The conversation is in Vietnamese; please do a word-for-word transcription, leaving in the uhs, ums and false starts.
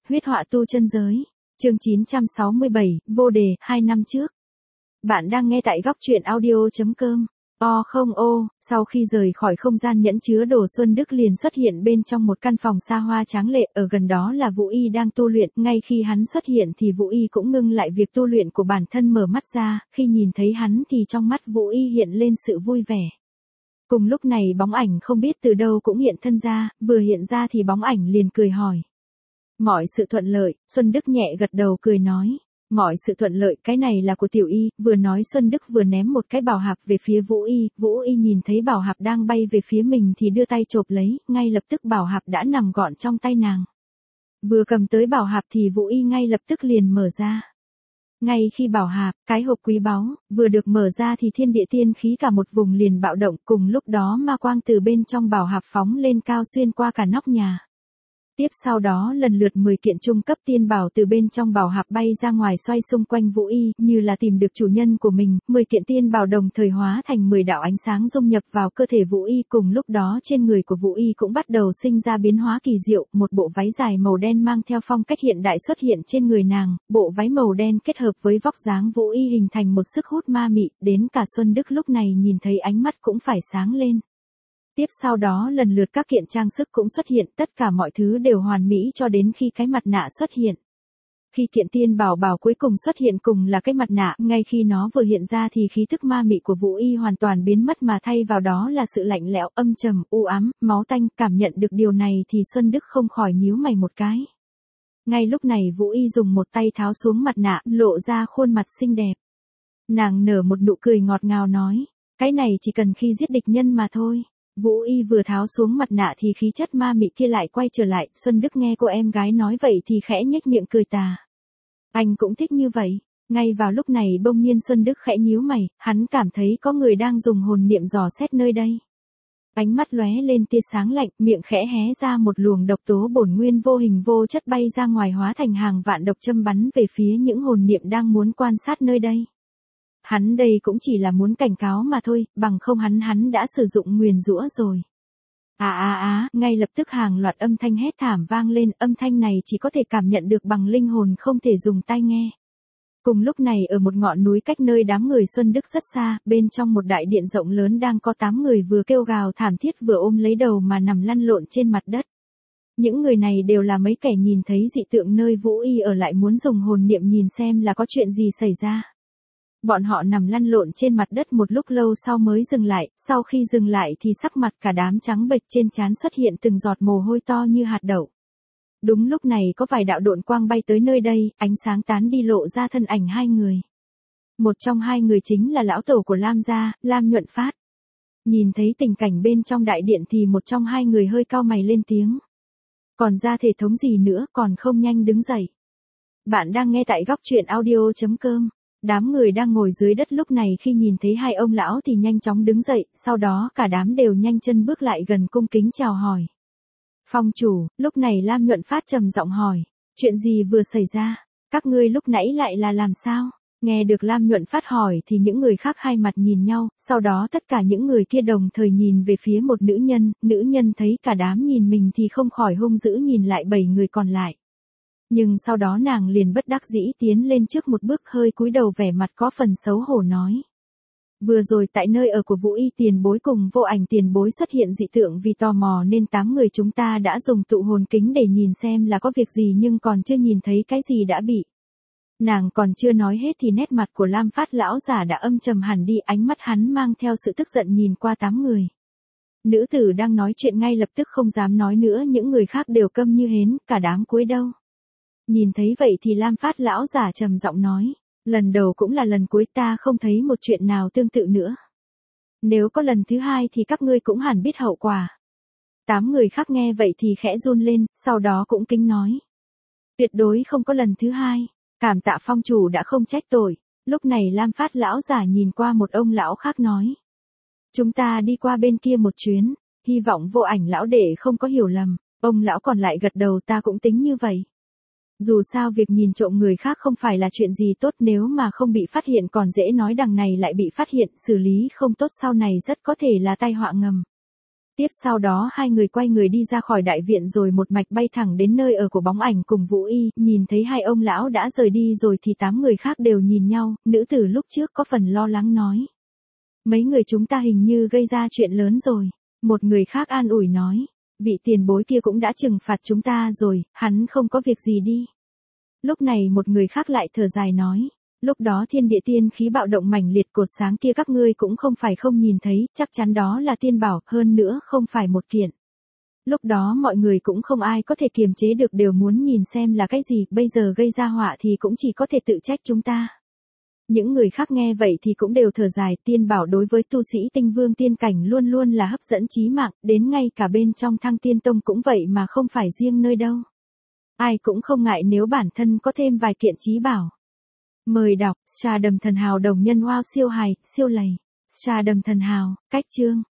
Huyết họa tu chân giới. Chương chín trăm sáu mươi bảy, vô đề, hai năm trước. Bạn đang nghe tại góc truyện audio.com. O không ô, sau khi rời khỏi không gian nhẫn chứa đồ, Xuân Đức liền xuất hiện bên trong một căn phòng xa hoa tráng lệ, ở gần đó là Vũ Y đang tu luyện. Ngay khi hắn xuất hiện thì Vũ Y cũng ngưng lại việc tu luyện của bản thân, mở mắt ra, khi nhìn thấy hắn thì trong mắt Vũ Y hiện lên sự vui vẻ. Cùng lúc này bóng ảnh không biết từ đâu cũng hiện thân ra, vừa hiện ra thì bóng ảnh liền cười hỏi. Mọi sự thuận lợi, Xuân Đức nhẹ gật đầu cười nói. Mọi sự thuận lợi, cái này là của Tiểu Y. Vừa nói Xuân Đức vừa ném một cái bảo hạp về phía Vũ Y. Vũ Y nhìn thấy bảo hạp đang bay về phía mình thì đưa tay chộp lấy, ngay lập tức bảo hạp đã nằm gọn trong tay nàng. Vừa cầm tới bảo hạp thì Vũ Y ngay lập tức liền mở ra. Ngay khi bảo hạp, cái hộp quý báu, vừa được mở ra thì thiên địa tiên khí cả một vùng liền bạo động, cùng lúc đó ma quang từ bên trong bảo hạp phóng lên cao xuyên qua cả nóc nhà. Tiếp sau đó lần lượt mười kiện trung cấp tiên bảo từ bên trong bảo hạp bay ra ngoài xoay xung quanh Vũ Y, như là tìm được chủ nhân của mình. Mười kiện tiên bảo đồng thời hóa thành mười đạo ánh sáng dung nhập vào cơ thể Vũ Y. Cùng lúc đó trên người của Vũ Y cũng bắt đầu sinh ra biến hóa kỳ diệu, một bộ váy dài màu đen mang theo phong cách hiện đại xuất hiện trên người nàng. Bộ váy màu đen kết hợp với vóc dáng Vũ Y hình thành một sức hút ma mị, đến cả Xuân Đức lúc này nhìn thấy ánh mắt cũng phải sáng lên. Tiếp sau đó lần lượt các kiện trang sức cũng xuất hiện, tất cả mọi thứ đều hoàn mỹ cho đến khi cái mặt nạ xuất hiện. Khi kiện tiên bảo bảo cuối cùng xuất hiện cùng là cái mặt nạ, ngay khi nó vừa hiện ra thì khí tức ma mị của Vũ Y hoàn toàn biến mất mà thay vào đó là sự lạnh lẽo, âm trầm, u ám, máu tanh. Cảm nhận được điều này thì Xuân Đức không khỏi nhíu mày một cái. Ngay lúc này Vũ Y dùng một tay tháo xuống mặt nạ, lộ ra khuôn mặt xinh đẹp. Nàng nở một nụ cười ngọt ngào nói, cái này chỉ cần khi giết địch nhân mà thôi. Vũ Y vừa tháo xuống mặt nạ thì khí chất ma mị kia lại quay trở lại. Xuân Đức nghe cô em gái nói vậy thì khẽ nhếch miệng cười tà. Anh cũng thích như vậy. Ngay vào lúc này bỗng nhiên Xuân Đức khẽ nhíu mày, hắn cảm thấy có người đang dùng hồn niệm dò xét nơi đây. Ánh mắt lóe lên tia sáng lạnh, miệng khẽ hé ra, một luồng độc tố bổn nguyên vô hình vô chất bay ra ngoài hóa thành hàng vạn độc châm bắn về phía những hồn niệm đang muốn quan sát nơi đây. Hắn đây cũng chỉ là muốn cảnh cáo mà thôi, bằng không hắn hắn đã sử dụng nguyền rủa rồi. À à à, ngay lập tức hàng loạt âm thanh hét thảm vang lên, âm thanh này chỉ có thể cảm nhận được bằng linh hồn, không thể dùng tai nghe. Cùng lúc này ở một ngọn núi cách nơi đám người Xuân Đức rất xa, bên trong một đại điện rộng lớn đang có tám người vừa kêu gào thảm thiết vừa ôm lấy đầu mà nằm lăn lộn trên mặt đất. Những người này đều là mấy kẻ nhìn thấy dị tượng nơi Vũ Y ở, lại muốn dùng hồn niệm nhìn xem là có chuyện gì xảy ra. Bọn họ nằm lăn lộn trên mặt đất một lúc lâu sau mới dừng lại, sau khi dừng lại thì sắc mặt cả đám trắng bệch, trên trán xuất hiện từng giọt mồ hôi to như hạt đậu. Đúng lúc này có vài đạo độn quang bay tới nơi đây, ánh sáng tán đi lộ ra thân ảnh hai người. Một trong hai người chính là lão tổ của Lam gia, Lam Nhuận Phát. Nhìn thấy tình cảnh bên trong đại điện thì một trong hai người hơi cau mày lên tiếng. Còn ra thể thống gì nữa, còn không nhanh đứng dậy. Bạn đang nghe tại góc truyện audio.com. Đám người đang ngồi dưới đất lúc này khi nhìn thấy hai ông lão thì nhanh chóng đứng dậy, sau đó cả đám đều nhanh chân bước lại gần cung kính chào hỏi. Phong chủ, lúc này Lam Nhuận Phát trầm giọng hỏi, chuyện gì vừa xảy ra, các ngươi lúc nãy lại là làm sao? Nghe được Lam Nhuận Phát hỏi thì những người khác hai mặt nhìn nhau, sau đó tất cả những người kia đồng thời nhìn về phía một nữ nhân, nữ nhân thấy cả đám nhìn mình thì không khỏi hung dữ nhìn lại bảy người còn lại. Nhưng sau đó nàng liền bất đắc dĩ tiến lên trước một bước, hơi cúi đầu vẻ mặt có phần xấu hổ nói. Vừa rồi tại nơi ở của Vũ Y tiền bối cùng Vô Ảnh tiền bối xuất hiện dị tượng, vì tò mò nên tám người chúng ta đã dùng tụ hồn kính để nhìn xem là có việc gì, nhưng còn chưa nhìn thấy cái gì đã bị. Nàng còn chưa nói hết thì nét mặt của Lam Phát lão giả đã âm trầm hẳn đi, ánh mắt hắn mang theo sự tức giận nhìn qua tám người. Nữ tử đang nói chuyện ngay lập tức không dám nói nữa, những người khác đều câm như hến, cả đám cúi đầu. Nhìn thấy vậy thì Lam Phát lão giả trầm giọng nói, lần đầu cũng là lần cuối, ta không thấy một chuyện nào tương tự nữa. Nếu có lần thứ hai thì các ngươi cũng hẳn biết hậu quả. Tám người khác nghe vậy thì khẽ run lên, sau đó cũng kính nói. Tuyệt đối không có lần thứ hai, cảm tạ phong chủ đã không trách tội. Lúc này Lam Phát lão giả nhìn qua một ông lão khác nói. Chúng ta đi qua bên kia một chuyến, hy vọng Vô Ảnh lão đệ không có hiểu lầm. Ông lão còn lại gật đầu, ta cũng tính như vậy. Dù sao việc nhìn trộm người khác không phải là chuyện gì tốt, nếu mà không bị phát hiện còn dễ nói, đằng này lại bị phát hiện, xử lý không tốt sau này rất có thể là tai họa ngầm. Tiếp sau đó hai người quay người đi ra khỏi đại viện rồi một mạch bay thẳng đến nơi ở của Bóng Ảnh cùng Vũ Y, nhìn thấy hai ông lão đã rời đi rồi thì tám người khác đều nhìn nhau, nữ tử lúc trước có phần lo lắng nói. Mấy người chúng ta hình như gây ra chuyện lớn rồi. Một người khác an ủi nói, vị tiền bối kia cũng đã trừng phạt chúng ta rồi, hắn không có việc gì đi. Lúc này một người khác lại thở dài nói, lúc đó thiên địa tiên khí bạo động mãnh liệt cột sáng kia các ngươi cũng không phải không nhìn thấy, chắc chắn đó là tiên bảo, hơn nữa không phải một kiện. Lúc đó mọi người cũng không ai có thể kiềm chế được đều muốn nhìn xem là cái gì, bây giờ gây ra họa thì cũng chỉ có thể tự trách chúng ta. Những người khác nghe vậy thì cũng đều thở dài, tiên bảo đối với tu sĩ tinh vương tiên cảnh luôn luôn là hấp dẫn chí mạng, đến ngay cả bên trong Thăng Tiên Tông cũng vậy mà không phải riêng nơi đâu. Ai cũng không ngại nếu bản thân có thêm vài kiện chí bảo. Mời đọc, Trà Đầm Thần Hào đồng nhân wow siêu hài, siêu lầy. Trà Đầm Thần Hào, cách chương.